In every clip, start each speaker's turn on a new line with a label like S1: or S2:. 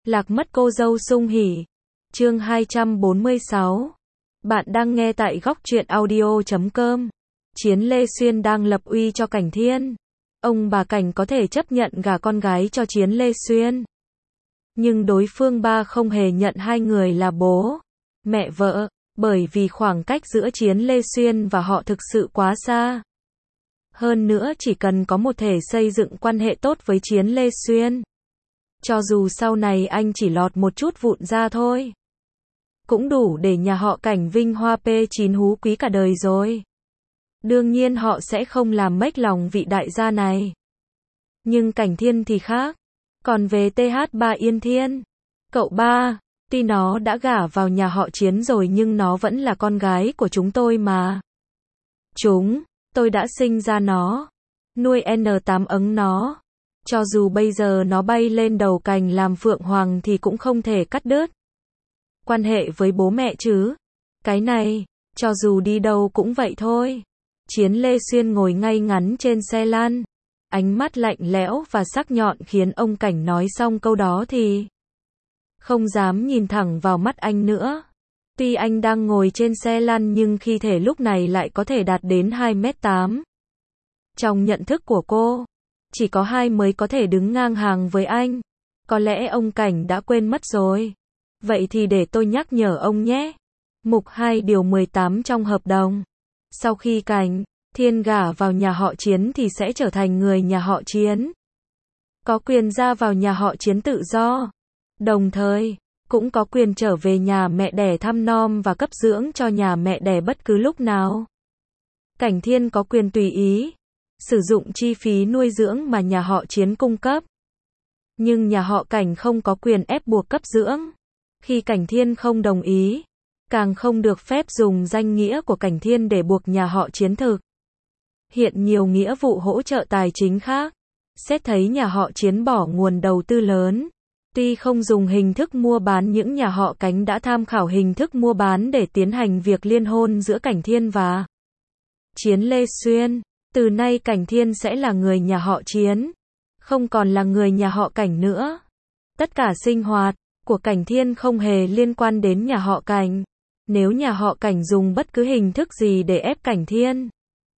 S1: Lạc mất cô dâu sung hỉ. Chương 246. Bạn đang nghe tại góc truyện audio.com. Chiến Lê Xuyên đang lập uy cho Cảnh Thiên. Ông bà Cảnh có thể chấp nhận gả con gái cho Chiến Lê Xuyên. Nhưng đối phương ba không hề nhận hai người là bố, mẹ vợ, bởi vì khoảng cách giữa Chiến Lê Xuyên và họ thực sự quá xa. Hơn nữa chỉ cần có một thể xây dựng quan hệ tốt với Chiến Lê Xuyên, cho dù sau này anh chỉ lọt một chút vụn ra thôi, cũng đủ để nhà họ Cảnh vinh hoa P9 hú quý cả đời rồi. Đương nhiên họ sẽ không làm mếch lòng vị đại gia này. Nhưng Cảnh Thiên thì khác. Còn về TH3 Yên Thiên, cậu ba, tuy nó đã gả vào nhà họ Chiến rồi nhưng nó vẫn là con gái của chúng tôi mà. Tôi đã sinh ra nó, nuôi N8 ấng nó. Cho dù bây giờ nó bay lên đầu cành làm phượng hoàng thì cũng không thể cắt đứt quan hệ với bố mẹ chứ. Cái này, cho dù đi đâu cũng vậy thôi. Chiến Lê Xuyên ngồi ngay ngắn trên xe lăn, ánh mắt lạnh lẽo và sắc nhọn khiến ông Cảnh nói xong câu đó thì không dám nhìn thẳng vào mắt anh nữa. Tuy anh đang ngồi trên xe lăn nhưng khí thể lúc này lại có thể đạt đến 2m8. Trong nhận thức của cô, chỉ có 2 mới có thể đứng ngang hàng với anh. Có lẽ ông Cảnh đã quên mất rồi. Vậy thì để tôi nhắc nhở ông nhé. Mục 2 điều 18 trong hợp đồng. Sau khi Cảnh Thiên gả vào nhà họ Chiến thì sẽ trở thành người nhà họ Chiến, có quyền ra vào nhà họ Chiến tự do, đồng thời cũng có quyền trở về nhà mẹ đẻ thăm nom và cấp dưỡng cho nhà mẹ đẻ bất cứ lúc nào. Cảnh Thiên có quyền tùy ý sử dụng chi phí nuôi dưỡng mà nhà họ Chiến cung cấp. Nhưng nhà họ Cảnh không có quyền ép buộc cấp dưỡng. Khi Cảnh Thiên không đồng ý, càng không được phép dùng danh nghĩa của Cảnh Thiên để buộc nhà họ Chiến thực hiện nhiều nghĩa vụ hỗ trợ tài chính khác. Xét thấy nhà họ Chiến bỏ nguồn đầu tư lớn, tuy không dùng hình thức mua bán nhưng nhà họ Cảnh đã tham khảo hình thức mua bán để tiến hành việc liên hôn giữa Cảnh Thiên và Chiến Lê Xuyên. Từ nay Cảnh Thiên sẽ là người nhà họ Chiến, không còn là người nhà họ Cảnh nữa. Tất cả sinh hoạt của Cảnh Thiên không hề liên quan đến nhà họ Cảnh. Nếu nhà họ Cảnh dùng bất cứ hình thức gì để ép Cảnh Thiên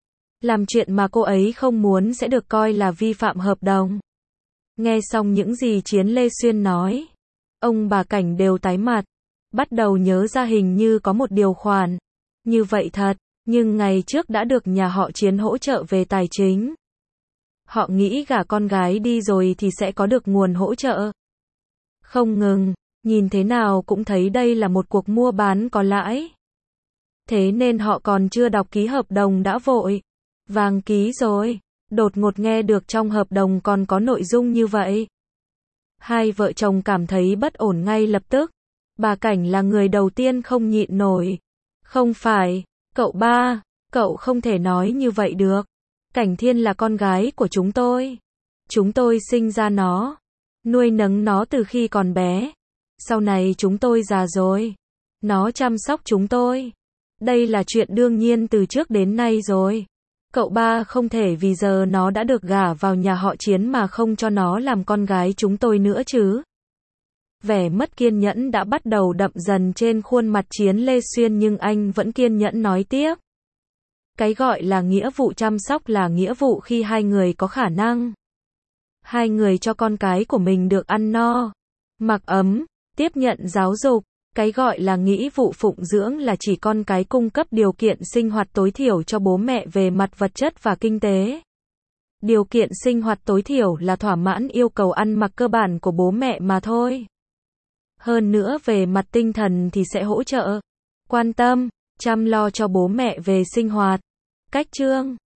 S1: làm chuyện mà cô ấy không muốn sẽ được coi là vi phạm hợp đồng. Nghe xong những gì Chiến Lê Xuyên nói, ông bà Cảnh đều tái mặt, bắt đầu nhớ ra hình như có một điều khoản như vậy thật, nhưng ngày trước đã được nhà họ Chiến hỗ trợ về tài chính. Họ nghĩ gả con gái đi rồi thì sẽ có được nguồn hỗ trợ. Không ngừng, nhìn thế nào cũng thấy đây là một cuộc mua bán có lãi. Thế nên họ còn chưa đọc ký hợp đồng đã vội vàng ký rồi. Đột ngột nghe được trong hợp đồng còn có nội dung như vậy. Hai vợ chồng cảm thấy bất ổn ngay lập tức. Bà Cảnh là người đầu tiên không nhịn nổi. Không phải, cậu ba, cậu không thể nói như vậy được. Cảnh Thiên là con gái của chúng tôi. Chúng tôi sinh ra nó, nuôi nấng nó từ khi còn bé. Sau này chúng tôi già rồi, nó chăm sóc chúng tôi. Đây là chuyện đương nhiên từ trước đến nay rồi. Cậu ba không thể vì giờ nó đã được gả vào nhà họ Chiến mà không cho nó làm con gái chúng tôi nữa chứ. Vẻ mất kiên nhẫn đã bắt đầu đậm dần trên khuôn mặt Chiến Lê Xuyên nhưng anh vẫn kiên nhẫn nói tiếp. Cái gọi là nghĩa vụ chăm sóc là nghĩa vụ khi hai người có khả năng. Hai người cho con cái của mình được ăn no, mặc ấm, tiếp nhận giáo dục. Cái gọi là nghĩa vụ phụng dưỡng là chỉ con cái cung cấp điều kiện sinh hoạt tối thiểu cho bố mẹ về mặt vật chất và kinh tế. Điều kiện sinh hoạt tối thiểu là thỏa mãn yêu cầu ăn mặc cơ bản của bố mẹ mà thôi. Hơn nữa về mặt tinh thần thì sẽ hỗ trợ, quan tâm, chăm lo cho bố mẹ về sinh hoạt, cách chương,